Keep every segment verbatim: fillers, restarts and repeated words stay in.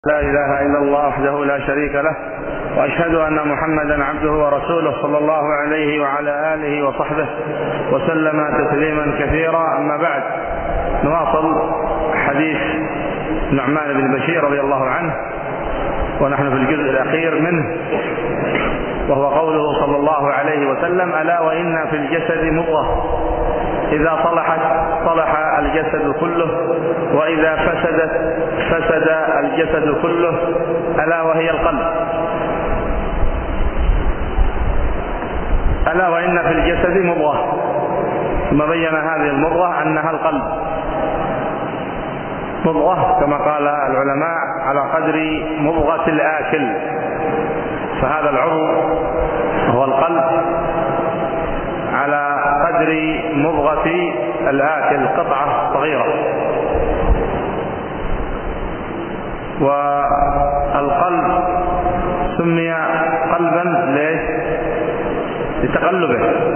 لا إله إلا الله وحده لا شريك له، وأشهد أن محمدا عبده ورسوله صلى الله عليه وعلى آله وصحبه وسلم تسليما كثيرا. أما بعد، نواصل حديث نعمان بن بشير رضي الله عنه، ونحن في الجزء الأخير منه، وهو قوله صلى الله عليه وسلم: ألا وإن في الجسد مضغة إذا صلحت صلح الجسد كله، وإذا فسدت فسد الجسد كله، ألا وهي القلب. ألا وإن في الجسد مضغة، ثم بين هذه المضغة أنها القلب. مضغة كما قال العلماء على قدر مضغة الآكل، فهذا العضو هو القلب على قدر مضغة الآكل، قطعة صغيرة. والقلب سمي قلبا ليش؟ لتقلبه،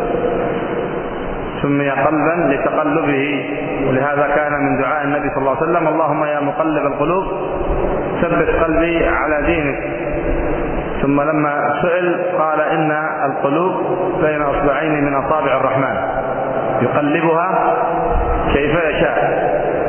سمي قلبا لتقلبه، ولهذا كان من دعاء النبي صلى الله عليه وسلم: اللهم يا مقلب القلوب ثبت قلبي على دينك. ثم لما سئل قال: إن القلوب بين أصبعين من أصابع الرحمن يقلبها كيف يشاء.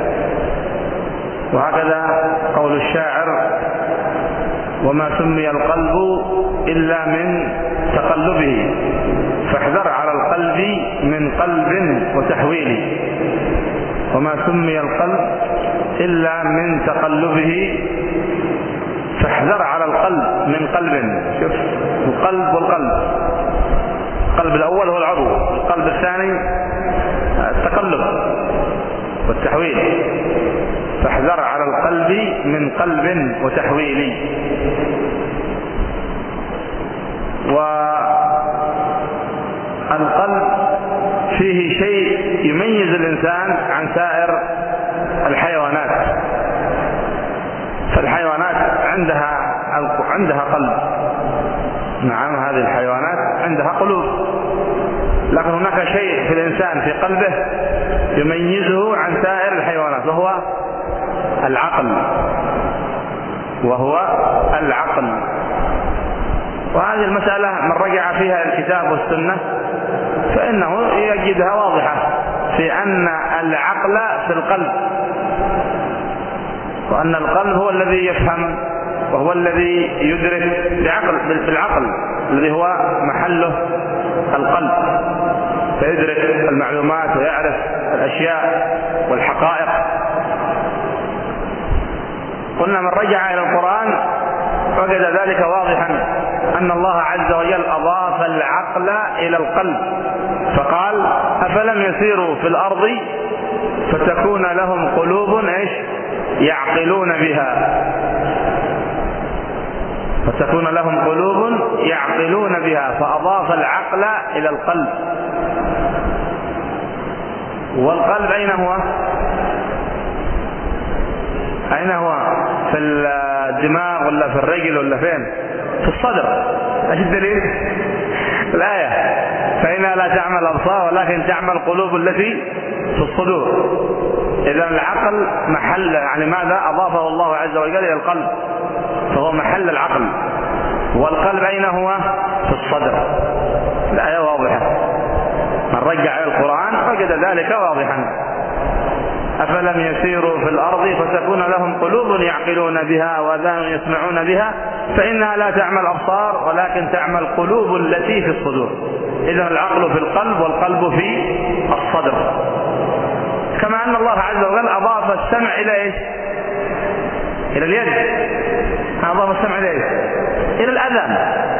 وهكذا قول الشاعر: وما سمي القلب إلا من تقلبه، فاحذر على القلب من قلب وتحويل. وما سمي القلب إلا من تقلبه، فاحذر على القلب من قلب. شوف القلب والقلب، القلب الأول هو العضو، القلب الثاني التقلب والتحويل. فاحذر على القلب من قلب وتحويل. والقلب فيه شيء يميز الإنسان عن سائر الحيوانات. فالحيوانات عندها عندها قلب، نعم، هذه الحيوانات عندها قلوب، لكن هناك شيء في الإنسان في قلبه يميزه عن سائر الحيوانات، وهو العقل، وهو العقل. وهذه المسألة من رجع فيها الكتاب والسنة فإنه يجدها واضحة في أن العقل في القلب، وأن القلب هو الذي يفهم وهو الذي يدرك بعقل بالعقل الذي هو محله القلب، فيدرك المعلومات ويعرف الأشياء والحقائق. قلنا من رجع إلى القرآن وجد ذلك واضحا، أن الله عز وجل أضاف العقل إلى القلب، فقال: أفلم يسيروا في الأرض فتكون لهم قلوب إيش يعقلون بها فتكون لهم قلوب يعقلون بها فأضاف العقل إلى القلب. والقلب أين هو؟ أين هو؟ في الدماغ ولا في الرجل ولا فين؟ في الصدر. ايش الدليل؟ الآية: فإنها لا تعمل الأبصار ولكن تعمل القلوب التي في الصدور. إذا العقل محل، يعني ماذا أضافه الله عز وجل إلى القلب، فهو محل العقل. والقلب أين هو؟ في الصدر. الآية واضحة، من رجع إلى القرآن وجد ذلك واضحا. أفلم يسيروا في الأرض فتكون لهم قلوب يعقلون بها وآذان يسمعون بها فإنها لا تعمل الأبصار ولكن تعمل القلوب التي في الصدور. إذن العقل في القلب والقلب في الصدر. كما أن الله عز وجل أضاف السمع إلى إيش؟ إلى اليد. أضاف السمع إلى إيش؟ إلى الأذان.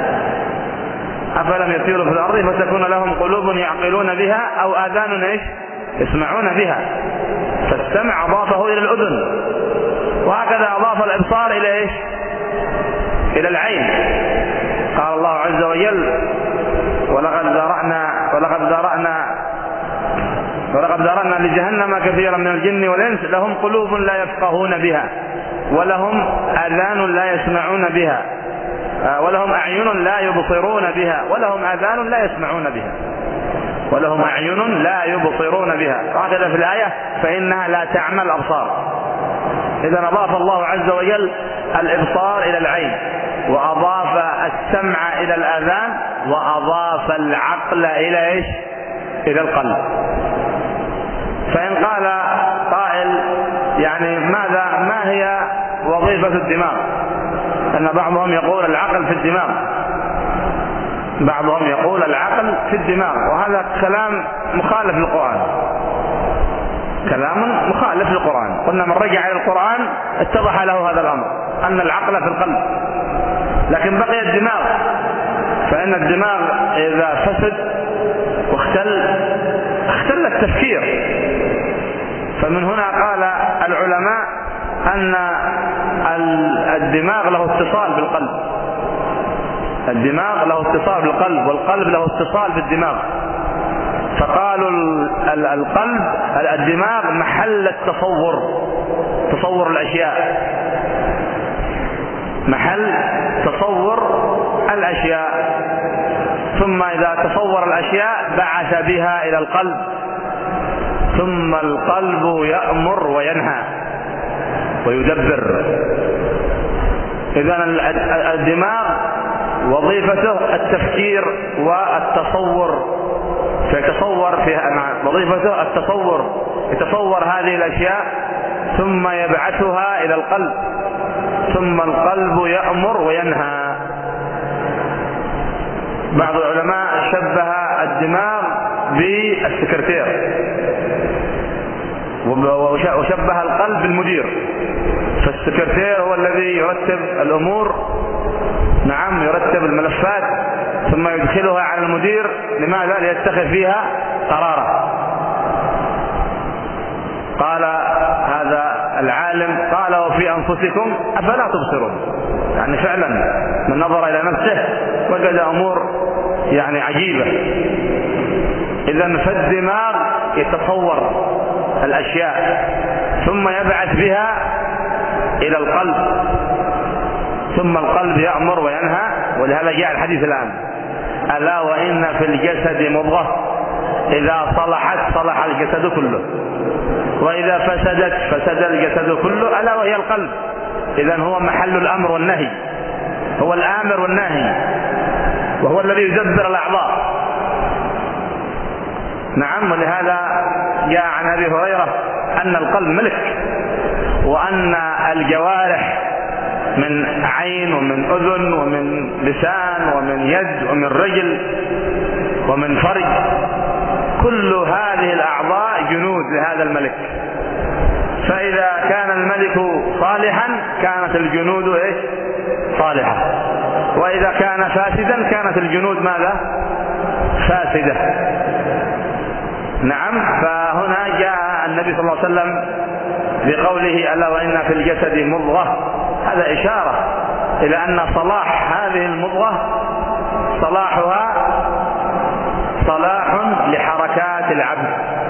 أفلم يسيروا في الأرض فتكون لهم قلوب يعقلون بها أو آذان إيش؟ يسمعون بها. فالسمع أضافه إلى الأذن، وهكذا أضاف الإبصار إلى إيش؟ إلى العين. قال الله عز وجل: ولقد ذرأنا ولقد ذرأنا ولقد ذرأنا لجهنم كثيرا من الجن والإنس لهم قلوب لا يفقهون بها ولهم آذان لا يسمعون بها ولهم أعين لا يبصرون بها ولهم آذان لا يسمعون بها ولهم أعين لا يبصرون بها. وهكذا في الآية: فإنها لا تعمل الأبصار. إذا أضاف الله عز وجل الإبصار إلى العين، وأضاف السمع إلى الآذان، وأضاف العقل إلى إيش؟ إلى القلب. فإن قال قائل يعني ماذا ما هي وظيفة الدماغ؟ أن بعضهم يقول العقل في الدماغ، بعضهم يقول العقل في الدماغ، وهذا كلام مخالف للقرآن، كلام مخالف للقرآن. قلنا من رجع إلى القرآن اتضح له هذا الأمر، أن العقل في القلب، لكن بقي الدماغ، فإن الدماغ إذا فسد واختل اختل التفكير. فمن هنا قال العلماء أن الدماغ له اتصال بالقلب، الدماغ له اتصال بالقلب، والقلب له اتصال بالدماغ. فقالوا القلب الدماغ محل التصور، تصور الأشياء، محل تصور الأشياء. ثم إذا تصور الأشياء بعث بها إلى القلب، ثم القلب يأمر وينهى ويدبر. إذن الدماغ وظيفته التفكير والتصور، فيتصور فيها، وظيفته التصور، يتصور هذه الأشياء ثم يبعثها إلى القلب، ثم القلب يأمر وينهى. بعض العلماء شبه الدماغ بالسكرتير، وشبه القلب بالمدير. فالسكرتير هو الذي يرتب الأمور، نعم يرتب الملفات ثم يدخلها على المدير، لماذا؟ ليتخذ فيها قرارا. قال هذا العالم قال وفي أنفسكم أفلا تبصرون، يعني فعلا من نظر إلى نفسه وجد أمور يعني عجيبة. إذن فالدماغ يتصور الأشياء ثم يبعث بها إلى القلب، ثم القلب يأمر وينهى. ولهذا جاء الحديث الآن: ألا وإن في الجسد مضغة إذا صلحت صلح الجسد كله، وإذا فسدت فسد الجسد كله، ألا وهي القلب. إذن هو محل الأمر والنهي، هو الآمر والناهي، وهو الذي يدبر الأعضاء. نعم. ولهذا جاء عن أبي هريرة أن القلب ملك، وأن الجوارح من عين ومن أذن ومن لسان ومن يد ومن رجل ومن فرج، كل هذه الأعضاء جنود لهذا الملك. فإذا كان الملك صالحا كانت الجنود إيش؟ صالحة، وإذا كان فاسدا كانت الجنود ماذا؟ فاسدة. نعم. فهنا جاء النبي صلى الله عليه وسلم بقوله ألا وإن في الجسد مضغة، هذا إشارة إلى أن صلاح هذه المضغة صلاحها صلاح لحركات العبد،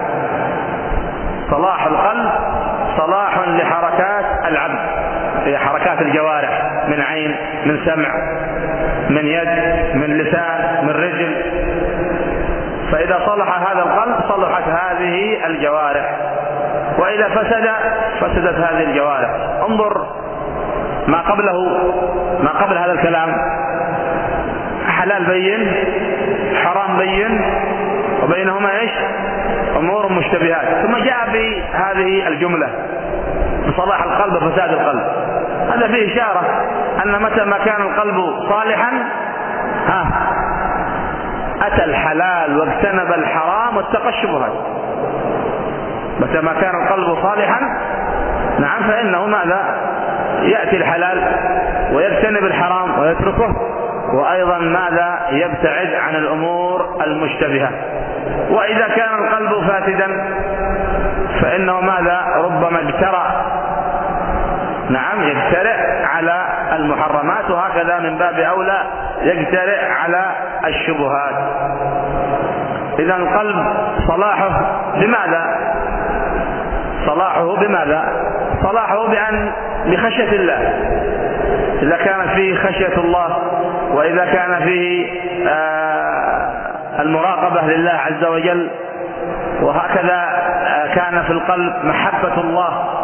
صلاح القلب صلاح لحركات العبد، هي حركات الجوارح من عين، من سمع، من يد، من لسان، من رجل. فإذا صلح هذا القلب صلحت هذه الجوارح، وإذا فسد فسدت هذه الجوارح. انظر ما قبله، ما قبل هذا الكلام: حلال بين، حرام بين، وبينهما ايش؟ امور مشتبهات. ثم جاء بهذه الجملة بصلاح القلب وفساد القلب. هذا فيه إشارة أن متى ما كان القلب صالحا ها أتى الحلال واجتنب الحرام واتقى الشبهات. متى ما كان القلب صالحا نعم فإنه ماذا؟ يأتي الحلال ويجتنب الحرام ويتركه، وأيضا ماذا؟ يبتعد عن الأمور المشتبهة. وإذا كان القلب فاسدا فإنه ماذا؟ ربما اجترأ، نعم يجترئ على المحرمات، وهكذا من باب أولى يجترئ على الشبهات. إذا القلب صلاحه بماذا؟ صلاحه بماذا؟ صلاحه بأن بخشية الله، إذا كانت فيه خشية الله، وإذا كان فيه آه المراقبة لله عز وجل، وهكذا كان في القلب محبة الله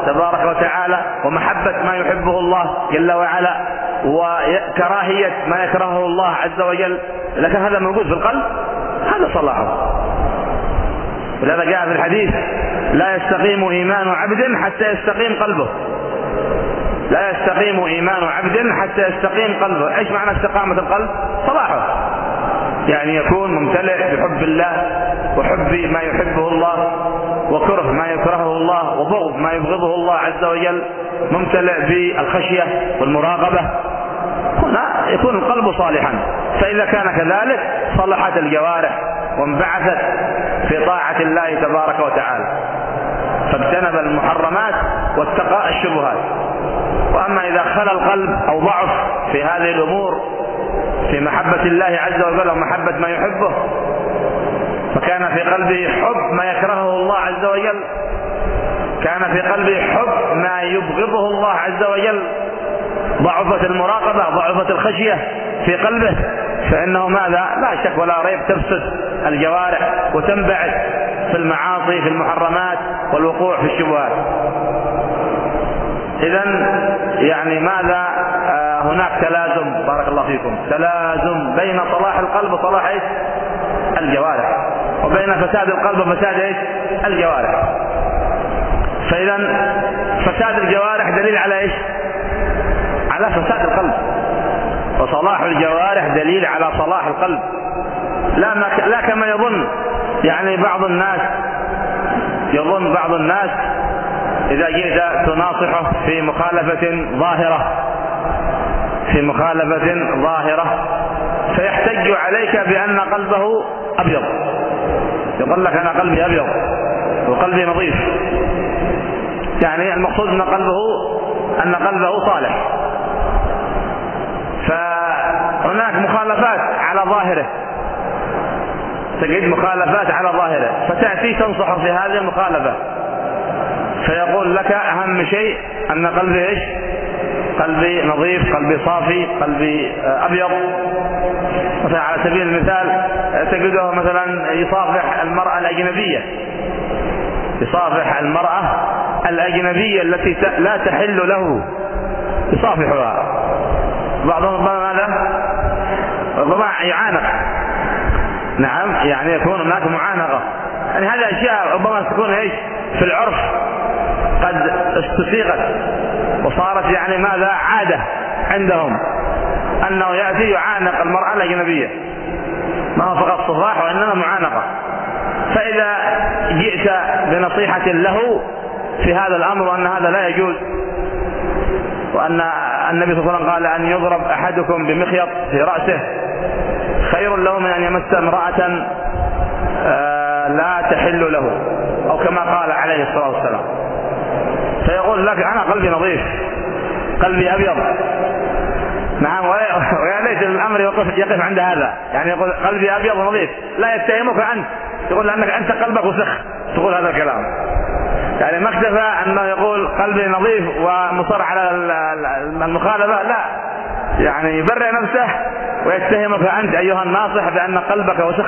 تبارك وتعالى ومحبة ما يحبه الله جل وعلا وكراهية ما يكرهه الله عز وجل، لكن هذا موجود في القلب، هذا صلاحه. ولهذا جاء في الحديث: لا يستقيم إيمان عبد حتى يستقيم قلبه. لا يستقيم إيمان عبد حتى يستقيم قلبه. إيش معنى استقامة القلب؟ صلاحه، يعني يكون ممتلئ بحب الله وحب ما يحبه الله وكره ما يكرهه الله وبغض ما يبغضه الله عز وجل، ممتلئ بالخشية والمراقبة، هنا يكون القلب صالحا. فإذا كان كذلك صلحت الجوارح وانبعثت في طاعة الله تبارك وتعالى، فاجتنب المحرمات واتقى الشبهات. وأما إذا خلا القلب أو ضعف في هذه الأمور، في محبة الله عز وجل ومحبة ما يحبه، فكان في قلبه حب ما يكرهه الله عز وجل، كان في قلبه حب ما يبغضه الله عز وجل، ضعفت المراقبة، ضعفت الخشية في قلبه، فإنه ماذا؟ لا شك ولا ريب تفسد الجوارح وتنبعث في المعاصي في المحرمات والوقوع في الشبهات. إذن يعني ماذا؟ آه هناك تلازم، بارك الله فيكم، تلازم بين صلاح القلب وصلاح إيش؟ الجوارح، وبين فساد القلب وفساد إيش؟ الجوارح. فإذا فساد الجوارح دليل على إيش؟ على فساد القلب، وصلاح الجوارح دليل على صلاح القلب. لا, ما لا كما يظن يعني بعض الناس، يظن بعض الناس إذا جئت تناصحه في مخالفة ظاهرة في مخالفة ظاهرة فيحتج عليك بأن قلبه أبيض، يقول لك أنا قلبي أبيض وقلبي نظيف، يعني المقصود أن قلبه أن قلبه صالح. فهناك مخالفات على ظاهره، تجد مخالفات على ظاهره، فتأتي تنصح في هذه المخالفة، فيقول لك أهم شيء أن قلبي إيش؟ قلبي نظيف، قلبي صافي، قلبي أبيض. مثلا على سبيل المثال تجده مثلا يصافح المرأة الأجنبية، يصافح المرأة الأجنبية التي لا تحل له، يصافحها. بعضهم ماذا؟ ربما يعانق، نعم، يعني يكون هناك معانقة، يعني هذه أشياء ربما تكون إيش؟ في العرف قد استسيغت وصارت يعني ماذا؟ عادة عندهم أنه يأتي يعانق المرأة الأجنبية، ما هو فقط صفاح وإنما معانقة. فإذا جئت بنصيحة له في هذا الأمر وأن هذا لا يجوز، وأن النبي صلى الله عليه وسلم قال أن يضرب أحدكم بمخيط في رأسه خير له من أن يمس امرأة لا تحل له، أو كما قال عليه الصلاة والسلام. فيقول لك أنا قلبي نظيف، قلبي أبيض، نعم، ويا ليت الأمر يقف, يقف عند هذا، يعني يقول قلبي أبيض ونظيف، لا يتهمك أنت، يقول لأنك أنت قلبك وسخ تقول هذا الكلام، يعني ما اكتفى أنه يقول قلبي نظيف ومصر على المخالفة، لا، يعني يبرئ نفسه ويتهمك أنت أيها الناصح بأن قلبك وسخ،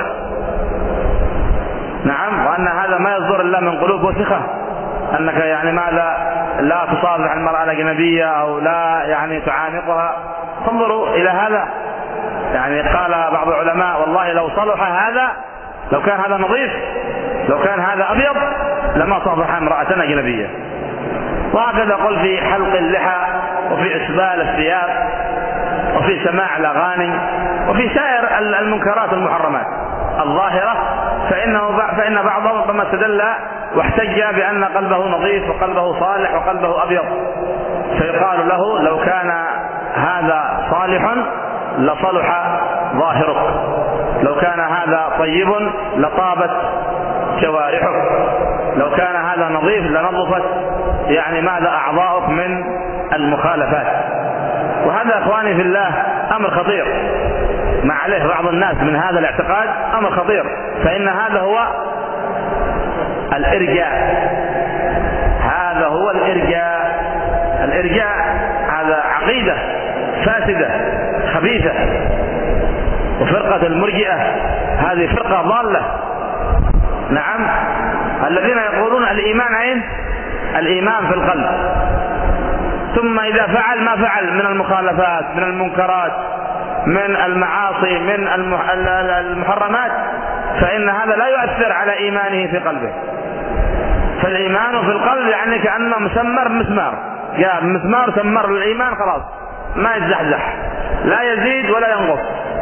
نعم، وأن هذا ما يصدر إلا من قلوب وسخة، أنك يعني ماذا؟ لا تصافح المرأة الأجنبية أو لا يعني تعانقها. انظروا إلى هذا، يعني قال بعض العلماء والله لو صلح هذا، لو كان هذا نظيف، لو كان هذا أبيض، لما صافح امرأة أجنبية. وهكذا قل في حلق اللحى، وفي إسبال الثياب، وفي سماع الأغاني، وفي سائر المنكرات والمحرمات الظاهرة، فإنه فإن بعضهم ربما استدل واحتج بأن قلبه نظيف وقلبه صالح وقلبه أبيض، فيقال له لو كان هذا صالح لصلح ظاهرك، لو كان هذا طيب لطابت جوارحك، لو كان هذا نظيف لنظفت يعني ماذا؟ أعضاؤك من المخالفات. وهذا أخواني في الله أمر خطير، ما عليه بعض الناس من هذا الاعتقاد أمر خطير، فإن هذا هو الإرجاء، هذا هو الإرجاء. الإرجاء هذا عقيدة فاسدة خبيثة، وفرقة المرجئة هذه فرقة ضالة، نعم، الذين يقولون الإيمان عين الإيمان في القلب. ثم إذا فعل ما فعل من المخالفات، من المنكرات، من المعاصي، من المحرمات، فإن هذا لا يؤثر على إيمانه في قلبه. فالإيمان في القلب يعني كأنه مسمر مسمار، جاء مسمار سمر الإيمان خلاص ما يتزحزح، لا يزيد ولا ينقص،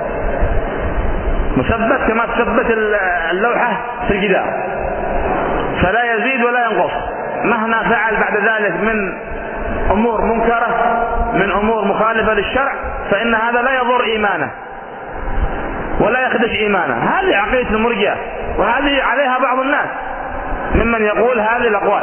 مثبت كما تثبت اللوحة في الجدار، فلا يزيد ولا ينقص مهما فعل بعد ذلك من أمور منكرة، من أمور مخالفة للشرع، فإن هذا لا يضر إيمانه ولا يخدش إيمانه. هذه عقيدة المرجئة، وهذه عليها بعض الناس ممن يقول هذه الأقوال،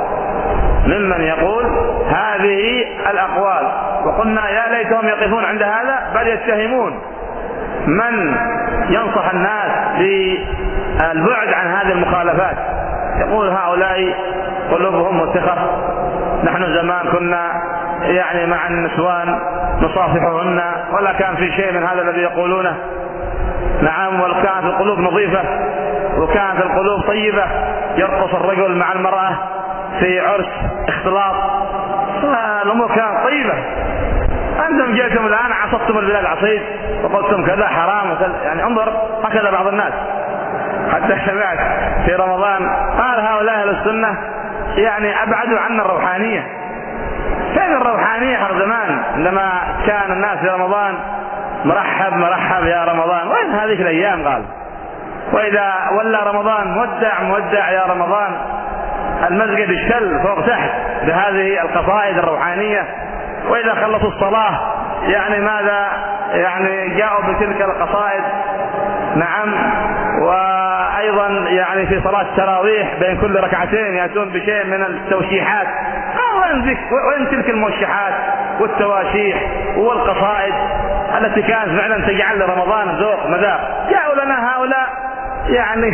ممن يقول هذه الأقوال. وقلنا يا ليتهم يقفون عند هذا، بل يتهمون من ينصح الناس بالبعد عن هذه المخالفات، يقول هؤلاء قلوبهم متخر، نحن زمان كنا يعني مع النسوان نصافحهن ولا كان في شيء من هذا الذي يقولونه. نعم، وكانت القلوب نظيفة وكانت القلوب طيبة، يرقص الرجل مع المرأة في عرس اختلاط، الأمور كانت طيبة. أنتم جئتم الآن عصبتم البلاد عصيد وقلتم كذا حرام وكذا، يعني انظر هكذا بعض الناس. حتى سمعت في رمضان قال هؤلاء أهل السنة يعني أبعدوا عنا الروحانية. فين الروحانية حق زمان عندما كان الناس في رمضان مرحب مرحب يا رمضان؟ وين هذه الأيام؟ قال وإذا ولى رمضان مودع مودع يا رمضان، المسجد اشتل فوق تحت بهذه القصائد الروحانية. وإذا خلصوا الصلاة يعني ماذا؟ يعني جاءوا بتلك القصائد. نعم، وأيضا يعني في صلاة التراويح بين كل ركعتين يأتون بشيء من التوشيحات. وين, وين تلك الموشحات والتواشيح والقصائد التي كانت فعلا تجعل لرمضان ذوق مذاق؟ جاءوا لنا هؤلاء يعني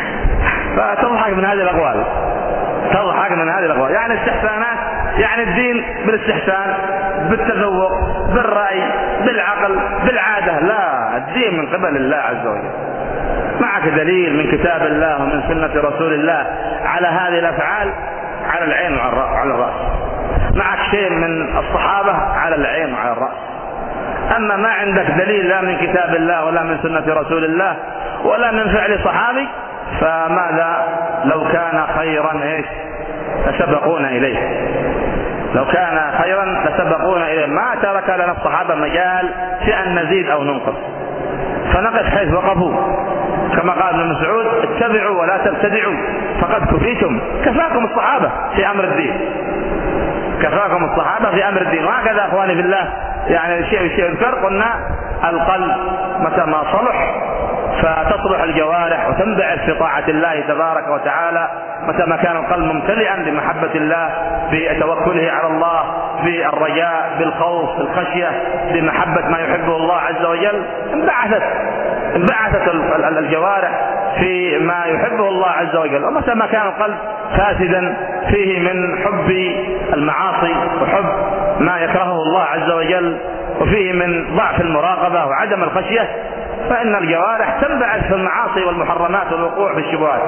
فتضحك من هذه الأقوال، تضحك من هذه الأقوال. يعني استحسانات، يعني الدين بالاستحسان، بالتذوق، بالرأي، بالعقل، بالعادة. لا، الدين من قبل الله عز وجل. معك دليل من كتاب الله ومن سنة رسول الله على هذه الأفعال، على العين وعلى الرأس. معك شيء من الصحابة، على العين وعلى الرأس. أما ما عندك دليل لا من كتاب الله ولا من سنة رسول الله ولا من فعل صحابي، فماذا لو كان خيرا ايش لسبقونا إليه؟ لو كان خيرا لسبقونا إليه. ما ترك لنا الصحابة مجال في أن نزيد أو ننقص، فنقف حيث وقفوا. كما قال ابن مسعود اتبعوا ولا تبتدعوا فقد كفيتم. كفاكم الصحابة في أمر الدين، كفاكم الصحابة في أمر الدين. وهكذا أخواني في الله، يعني الشيء الشيء يذكر، قلنا القلب متى ما صلح فتصلح الجوارح وتنبعث في طاعة الله تبارك وتعالى. متى ما كان القلب ممتلئا بمحبة الله، بتوكله على الله، بالرجاء، بالخوف، بالخشية، بمحبة ما يحبه الله عز وجل، انبعثت انبعثت الجوارح في ما يحبه الله عز وجل. ومتى ما كان القلب فاسدا فيه من حب المعاصي وحب ما يكرهه الله عز وجل، وفيه من ضعف المراقبة وعدم الخشية، فإن الجوارح تنبعث في المعاصي والمحرمات والوقوع في الشبهات.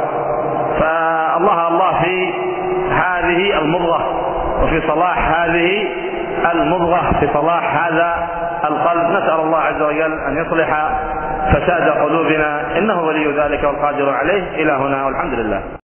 فالله الله في هذه المضغة وفي صلاح هذه المضغة، في صلاح هذا القلب. نسأل الله عز وجل أن يصلح فساد قلوبنا، إنه ولي ذلك والقادر عليه. إلى هنا والحمد لله.